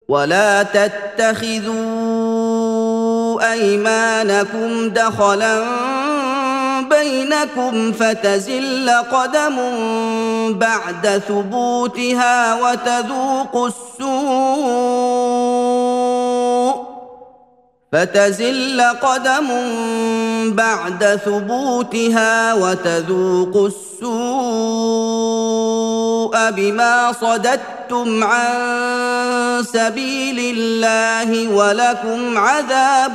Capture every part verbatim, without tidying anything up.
ولا تتخذوا أيمانكم دخلا بينكم فتزل قدم بعد ثبوتها وتذوقوا السوء فتزل قدم بعد ثبوتها وتذوقوا السوء بما صددتم عن سبيل الله ولكم عذاب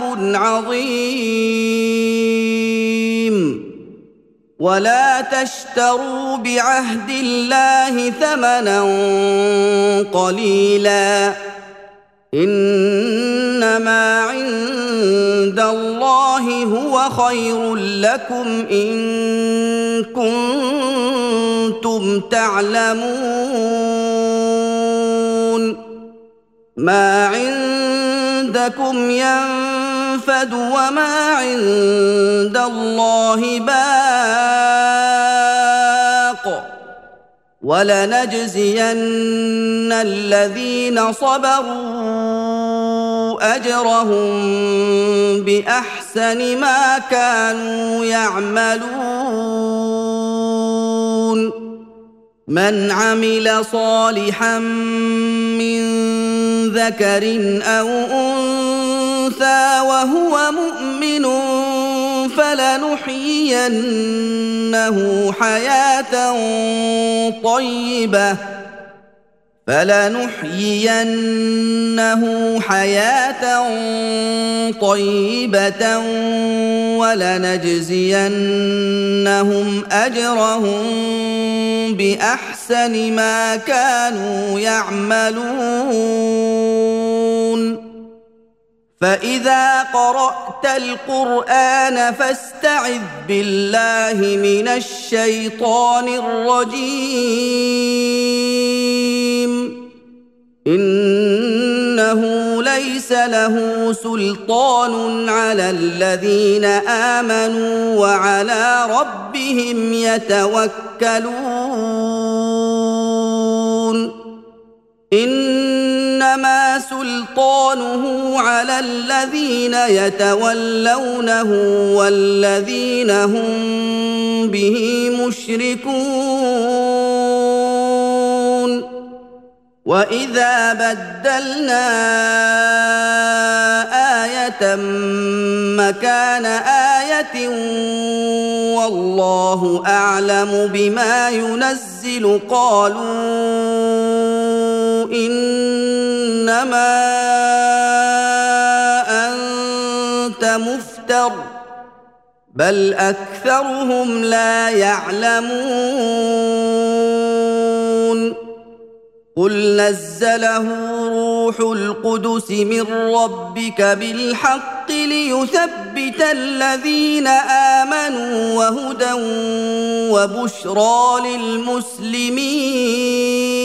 عظيم. ولا تشتروا بعهد الله ثمنا قليلا إنما عند الله هو خير لكم إن كنتم تعلمون. ما عندكم ينفد وما عند الله باق ولنجزين الذين صبروا أجرهم بأحسن ما كانوا يعملون. من عمل صالحا من ذكر أو أنثى وهو مؤمن فلنحيينه حياة طيبة فلنحيينه حياة طيبة ولنجزينهم أجرهم بأحسن ما كانوا يعملون. فإذا قرأت القرآن فاستعذ بالله من الشيطان الرجيم إنه ليس له سلطان على الذين آمنوا وعلى ربهم يتوكلون. إنما سلطانه على الذين يتولونه والذين هم به مشركون. وإذا بدلنا آية مكان آية والله أعلم بما ينزل قالوا إنما أنت مفتر بل أكثرهم لا يعلمون. قل نزله روح القدس من ربك بالحق ليثبت الذين آمنوا وهدى وبشرى للمسلمين.